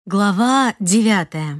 Глава 9.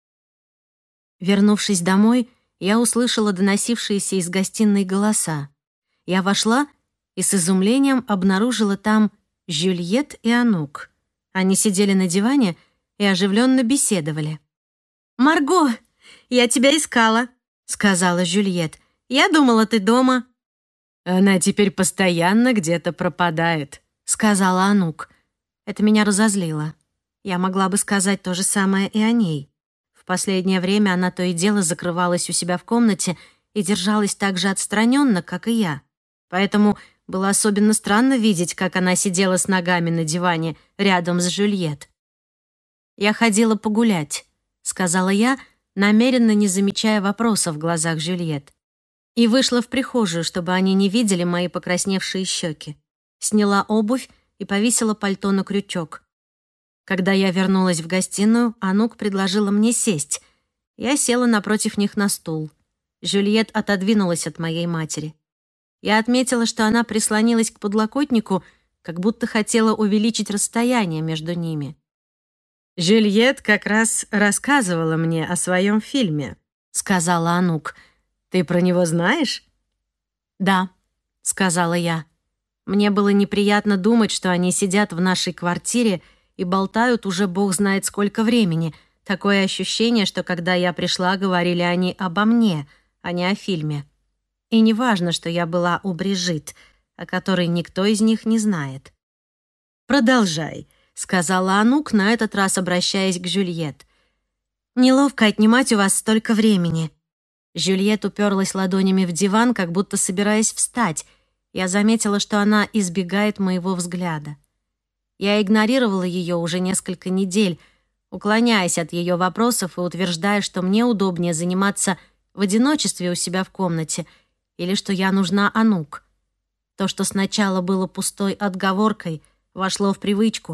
Вернувшись домой, я услышала доносившиеся из гостиной голоса. Я вошла и с изумлением обнаружила там Жюльет и Анук. Они сидели на диване и оживленно беседовали. «Марго, я тебя искала», — сказала Жюльет. «Я думала, ты дома». «Она теперь постоянно где-то пропадает», — сказала Анук. Это меня разозлило. Я могла бы сказать то же самое и о ней. В последнее время она то и дело закрывалась у себя в комнате и держалась так же отстраненно, как и я. Поэтому было особенно странно видеть, как она сидела с ногами на диване рядом с Жюльет. «Я ходила погулять», — сказала я, намеренно не замечая вопроса в глазах Жюльет. И вышла в прихожую, чтобы они не видели мои покрасневшие щеки. Сняла обувь и повесила пальто на крючок. Когда я вернулась в гостиную, Анук предложила мне сесть. Я села напротив них на стул. Жюльет отодвинулась от моей матери. Я отметила, что она прислонилась к подлокотнику, как будто хотела увеличить расстояние между ними. «Жюльет как раз рассказывала мне о своем фильме», — сказала Анук. «Ты про него знаешь?» «Да», — сказала я. Мне было неприятно думать, что они сидят в нашей квартире и болтают уже бог знает сколько времени. Такое ощущение, что когда я пришла, говорили они обо мне, а не о фильме. И не важно, что я была у Брижит, о которой никто из них не знает. «Продолжай», — сказала Анук, на этот раз обращаясь к Жюльет. «Неловко отнимать у вас столько времени». Жюльет уперлась ладонями в диван, как будто собираясь встать. Я заметила, что она избегает моего взгляда. Я игнорировала ее уже несколько недель, уклоняясь от ее вопросов и утверждая, что мне удобнее заниматься в одиночестве у себя в комнате или что я нужна Анук. То, что сначала было пустой отговоркой, вошло в привычку.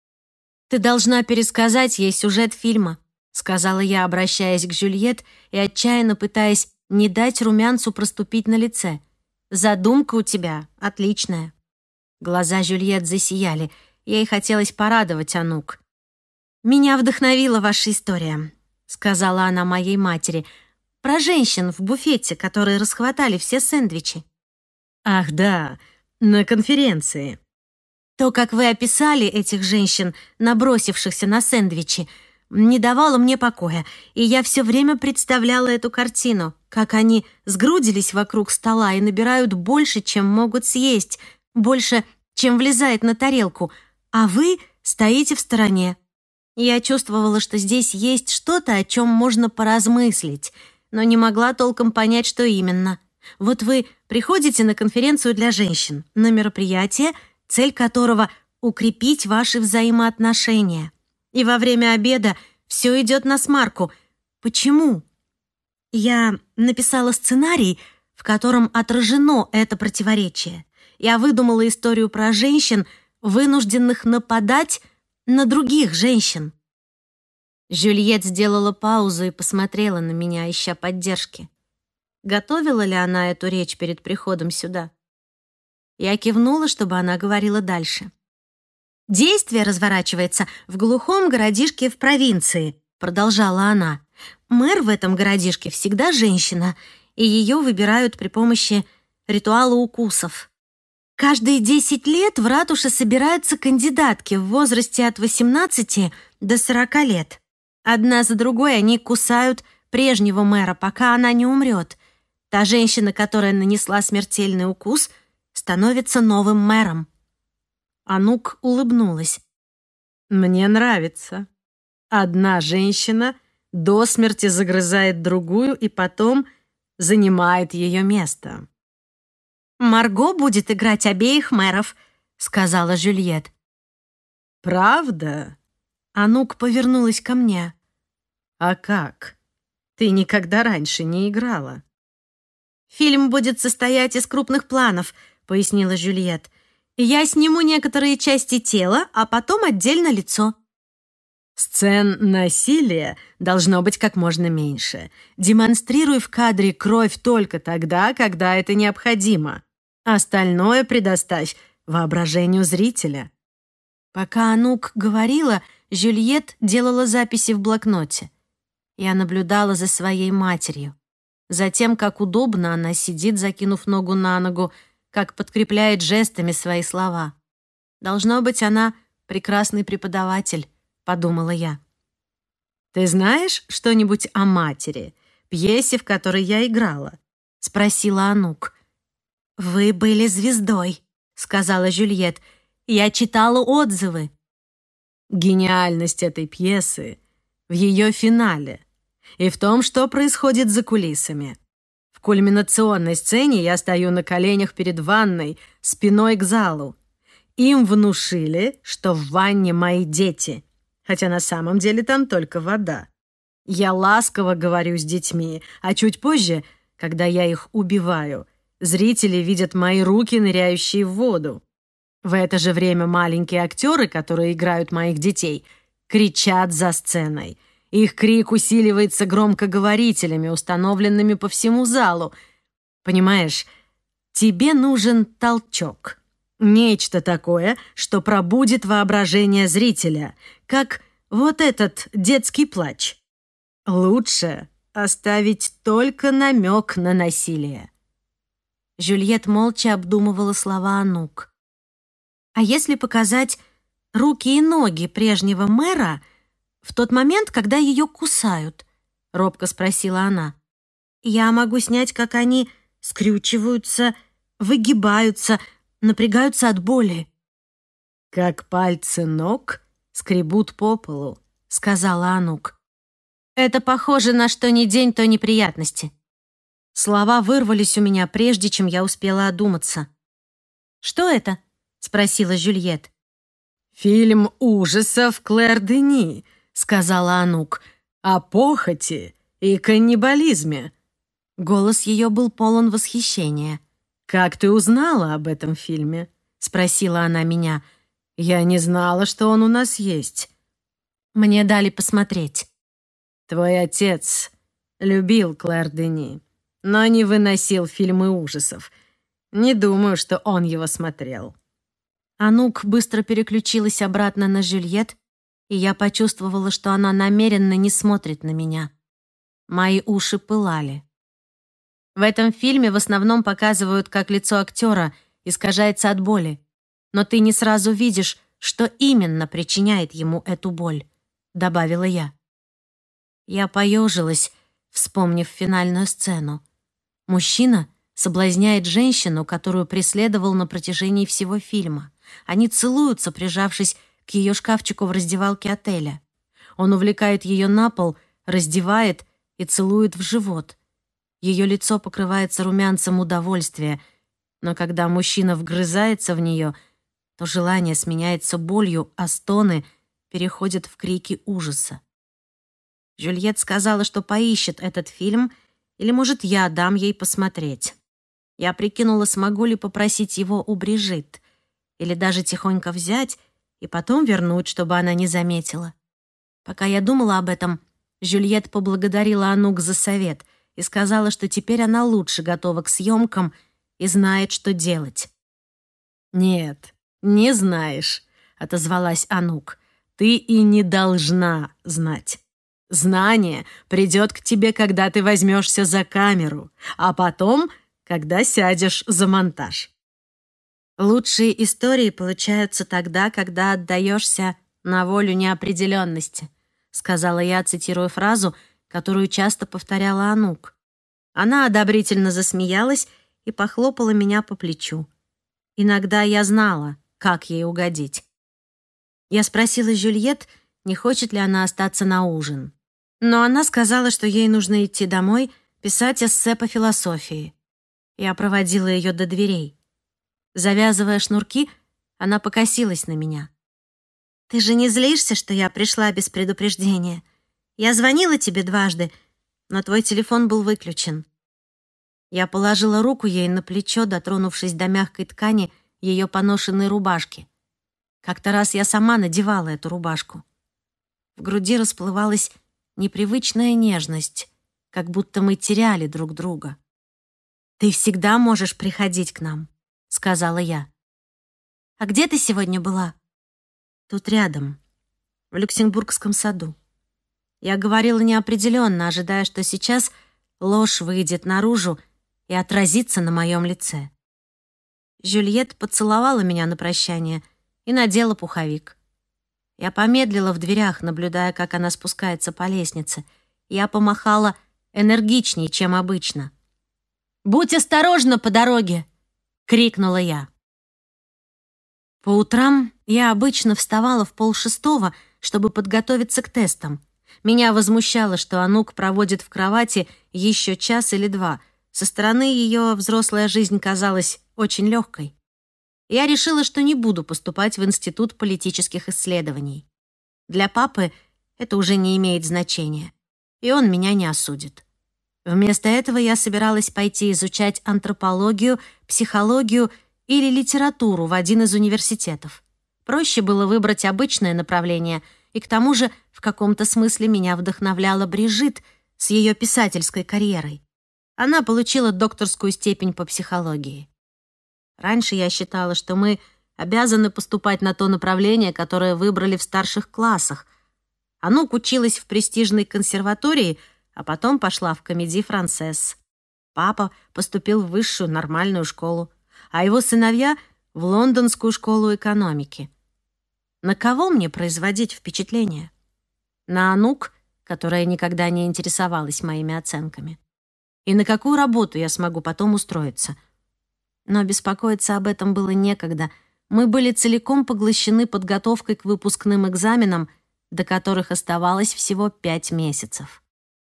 «Ты должна пересказать ей сюжет фильма», — сказала я, обращаясь к Жюльет и отчаянно пытаясь не дать румянцу проступить на лице. «Задумка у тебя отличная». Глаза Жюльет засияли. Ей хотелось порадовать Анук. «Меня вдохновила ваша история», — сказала она моей матери, «про женщин в буфете, которые расхватали все сэндвичи». «Ах, да, на конференции». То, как вы описали этих женщин, набросившихся на сэндвичи, не давало мне покоя, и я все время представляла эту картину, как они сгрудились вокруг стола и набирают больше, чем могут съесть, больше, чем влезает на тарелку, а вы стоите в стороне. Я чувствовала, что здесь есть что-то, о чем можно поразмыслить, но не могла толком понять, что именно. Вот вы приходите на конференцию для женщин, на мероприятие, цель которого — укрепить ваши взаимоотношения. И во время обеда все идет насмарку. Почему? Я написала сценарий, в котором отражено это противоречие. Я выдумала историю про женщин, вынужденных нападать на других женщин. Жюльет сделала паузу и посмотрела на меня, ища поддержки. Готовила ли она эту речь перед приходом сюда? Я кивнула, чтобы она говорила дальше. «Действие разворачивается в глухом городишке в провинции», — продолжала она. «Мэр в этом городишке всегда женщина, и ее выбирают при помощи ритуала укусов. Каждые 10 лет в ратуше собираются кандидатки в возрасте от 18 до 40 лет. Одна за другой они кусают прежнего мэра, пока она не умрет. Та женщина, которая нанесла смертельный укус, становится новым мэром». Анук улыбнулась. «Мне нравится. Одна женщина до смерти загрызает другую и потом занимает ее место». «Марго будет играть обеих мэров», — сказала Жюльет. «Правда?» Анук повернулась ко мне. «А как? Ты никогда раньше не играла». «Фильм будет состоять из крупных планов», — пояснила Жюльет. «Я сниму некоторые части тела, а потом отдельно лицо». «Сцен насилия должно быть как можно меньше. Демонстрируй в кадре кровь только тогда, когда это необходимо. Остальное предоставь воображению зрителя». Пока Анук говорила, Жюльет делала записи в блокноте. Я наблюдала за своей матерью, за тем, как удобно она сидит, закинув ногу на ногу, как подкрепляет жестами свои слова. «Должно быть, она прекрасный преподаватель», — подумала я. «Ты знаешь что-нибудь о матери, пьесе, в которой я играла?» — спросила Анук. «Вы были звездой», — сказала Жюльет. «Я читала отзывы». Гениальность этой пьесы в ее финале и в том, что происходит за кулисами. В кульминационной сцене я стою на коленях перед ванной, спиной к залу. Им внушили, что в ванне мои дети, хотя на самом деле там только вода. Я ласково говорю с детьми, а чуть позже, когда я их убиваю, зрители видят мои руки, ныряющие в воду. В это же время маленькие актеры, которые играют моих детей, кричат за сценой. Их крик усиливается громкоговорителями, установленными по всему залу. Понимаешь, тебе нужен толчок. Нечто такое, что пробудит воображение зрителя, как вот этот детский плач. Лучше оставить только намек на насилие. Жюльет молча обдумывала слова Анук. «А если показать руки и ноги прежнего мэра в тот момент, когда ее кусают?» — робко спросила она. «Я могу снять, как они скрючиваются, выгибаются, напрягаются от боли». «Как пальцы ног скребут по полу», — сказала Анук. «Это похоже на что ни день, то неприятности». Слова вырвались у меня, прежде чем я успела одуматься. «Что это?» — спросила Жюльет. «Фильм ужасов Клэр Дени», — сказала Анук, «о похоти и каннибализме». Голос ее был полон восхищения. «Как ты узнала об этом фильме?» — спросила она меня. «Я не знала, что он у нас есть». Мне дали посмотреть. «Твой отец любил Клэр Дени, но не выносил фильмы ужасов. Не думаю, что он его смотрел». Анук быстро переключилась обратно на Жюльет, и я почувствовала, что она намеренно не смотрит на меня. Мои уши пылали. В этом фильме в основном показывают, как лицо актера искажается от боли, но ты не сразу видишь, что именно причиняет ему эту боль, добавила я. Я поежилась, вспомнив финальную сцену. Мужчина соблазняет женщину, которую преследовал на протяжении всего фильма. Они целуются, прижавшись к ее шкафчику в раздевалке отеля. Он увлекает ее на пол, раздевает и целует в живот. Ее лицо покрывается румянцем удовольствия, но когда мужчина вгрызается в нее, то желание сменяется болью, а стоны переходят в крики ужаса. Жюльет сказала, что поищет этот фильм, или, может, я дам ей посмотреть. Я прикинула, смогу ли попросить его у Брижит, или даже тихонько взять и потом вернуть, чтобы она не заметила. Пока я думала об этом, Жюльет поблагодарила Анук за совет и сказала, что теперь она лучше готова к съемкам и знает, что делать. «Нет, не знаешь», — отозвалась Анук. «Ты и не должна знать. Знание придет к тебе, когда ты возьмешься за камеру, а потом, когда сядешь за монтаж». «Лучшие истории получаются тогда, когда отдаешься на волю неопределенности», сказала я, цитируя фразу, которую часто повторяла Анук. Она одобрительно засмеялась и похлопала меня по плечу. Иногда я знала, как ей угодить. Я спросила Жюльет, не хочет ли она остаться на ужин. Но она сказала, что ей нужно идти домой писать эссе по философии. Я проводила ее до дверей. Завязывая шнурки, она покосилась на меня. «Ты же не злишься, что я пришла без предупреждения? Я звонила тебе дважды, но твой телефон был выключен». Я положила руку ей на плечо, дотронувшись до мягкой ткани ее поношенной рубашки. Как-то раз я сама надевала эту рубашку. В груди расплывалась непривычная нежность, как будто мы теряли друг друга. «Ты всегда можешь приходить к нам», — сказала я. «А где ты сегодня была?» «Тут рядом. в Люксембургском саду. Я говорила неопределенно, ожидая, что сейчас ложь выйдет наружу и отразится на моем лице. Жюльет поцеловала меня на прощание и надела пуховик. Я помедлила в дверях, наблюдая, как она спускается по лестнице. Я помахала энергичнее, чем обычно. «Будь осторожна по дороге!» — крикнула я. По утрам я обычно вставала в 5:30, чтобы подготовиться к тестам. Меня возмущало, что Анук проводит в кровати еще час или два. Со стороны ее взрослая жизнь казалась очень легкой. Я решила, что не буду поступать в Институт политических исследований. Для папы это уже не имеет значения, и он меня не осудит. Вместо этого я собиралась пойти изучать антропологию, психологию или литературу в один из университетов. Проще было выбрать обычное направление, и к тому же в каком-то смысле меня вдохновляла Брижит с ее писательской карьерой. Она получила докторскую степень по психологии. Раньше я считала, что мы обязаны поступать на то направление, которое выбрали в старших классах. Анук училась в престижной консерватории, а потом пошла в Комедий Франсес. Папа поступил в высшую нормальную школу, а его сыновья — в Лондонскую школу экономики. На кого мне производить впечатление? На Анук, которая никогда не интересовалась моими оценками. И на какую работу я смогу потом устроиться? Но беспокоиться об этом было некогда. Мы были целиком поглощены подготовкой к выпускным экзаменам, до которых оставалось всего 5 месяцев.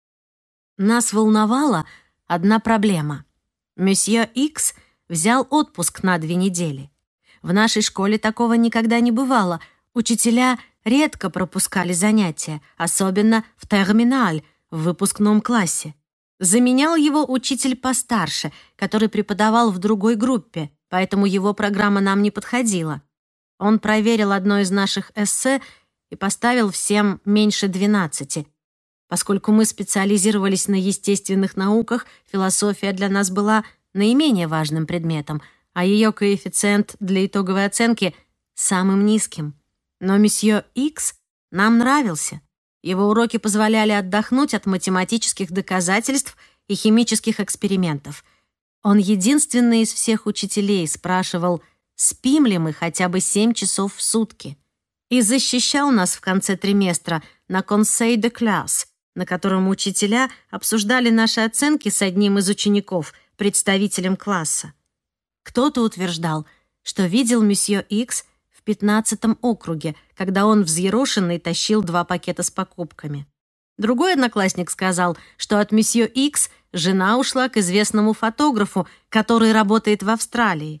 Нас волновала одна проблема. Месье Икс взял отпуск на 2 недели. В нашей школе такого никогда не бывало. Учителя редко пропускали занятия, особенно в терминаль, в выпускном классе. Заменял его учитель постарше, который преподавал в другой группе, поэтому его программа нам не подходила. Он проверил одно из наших эссе и поставил всем меньше 12. Поскольку мы специализировались на естественных науках, философия для нас была наименее важным предметом, а ее коэффициент для итоговой оценки — самым низким. Но месье Икс нам нравился. Его уроки позволяли отдохнуть от математических доказательств и химических экспериментов. Он единственный из всех учителей спрашивал, спим ли мы хотя бы 7 часов в сутки, и защищал нас в конце триместра на Conseil de classe, на котором учителя обсуждали наши оценки с одним из учеников, представителем класса. Кто-то утверждал, что видел месье Икс в 15-м округе, когда он взъерошенный тащил 2 пакета с покупками. Другой одноклассник сказал, что от месье Икс жена ушла к известному фотографу, который работает в Австралии.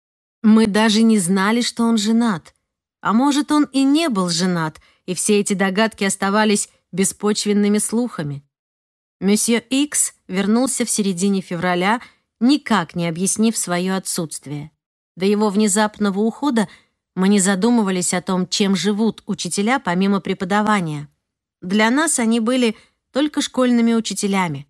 Мы даже не знали, что он женат. А может, он и не был женат, и все эти догадки оставались беспочвенными слухами. Месье Икс вернулся в середине февраля, никак не объяснив свое отсутствие. До его внезапного ухода мы не задумывались о том, чем живут учителя помимо преподавания. Для нас они были только школьными учителями.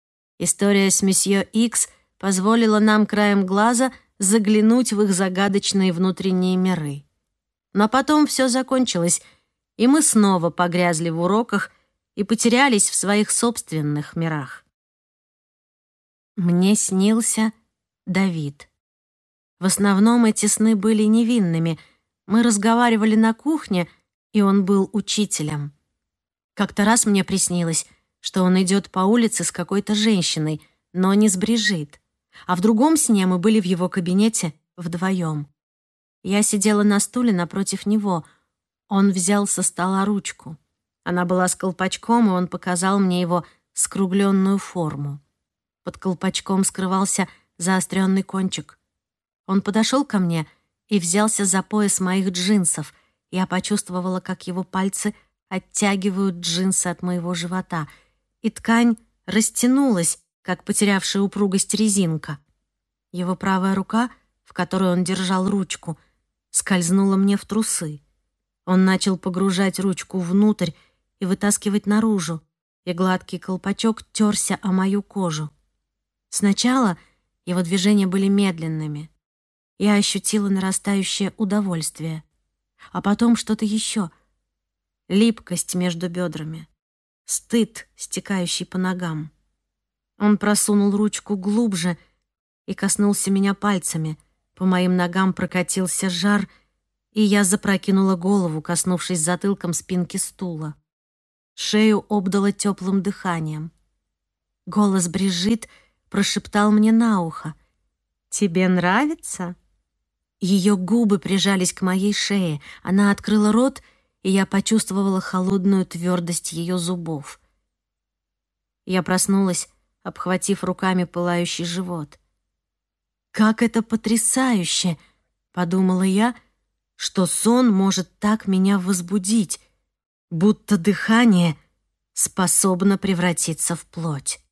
История с месье Икс позволила нам краем глаза заглянуть в их загадочные внутренние миры. Но потом все закончилось, и мы снова погрязли в уроках и потерялись в своих собственных мирах. Мне снился Давид. В основном эти сны были невинными. Мы разговаривали на кухне, и он был учителем. Как-то раз мне приснилось, что он идет по улице с какой-то женщиной, но не с Брижит. А в другом сне мы были в его кабинете вдвоем. Я сидела на стуле напротив него. Он взял со стола ручку. Она была с колпачком, и он показал мне его скругленную форму. Под колпачком скрывался заостренный кончик. Он подошел ко мне и взялся за пояс моих джинсов. Я почувствовала, как его пальцы оттягивают джинсы от моего живота, и ткань растянулась, как потерявшая упругость резинка. Его правая рука, в которой он держал ручку, скользнула мне в трусы. Он начал погружать ручку внутрь и вытаскивать наружу, и гладкий колпачок терся о мою кожу. Сначала его движения были медленными. Я ощутила нарастающее удовольствие, а потом что-то еще. липкость между бедрами, стыд, стекающий по ногам. Он просунул ручку глубже и коснулся меня пальцами. По моим ногам прокатился жар, и я запрокинула голову, коснувшись затылком спинки стула. Шею обдало теплым дыханием. Голос Брижит прошептал мне на ухо: «Тебе нравится?» Ее губы прижались к моей шее. Она открыла рот, и я почувствовала холодную твердость ее зубов. Я проснулась, обхватив руками пылающий живот. «Как это потрясающе!» — подумала я, что сон может так меня возбудить, будто дыхание способно превратиться в плоть.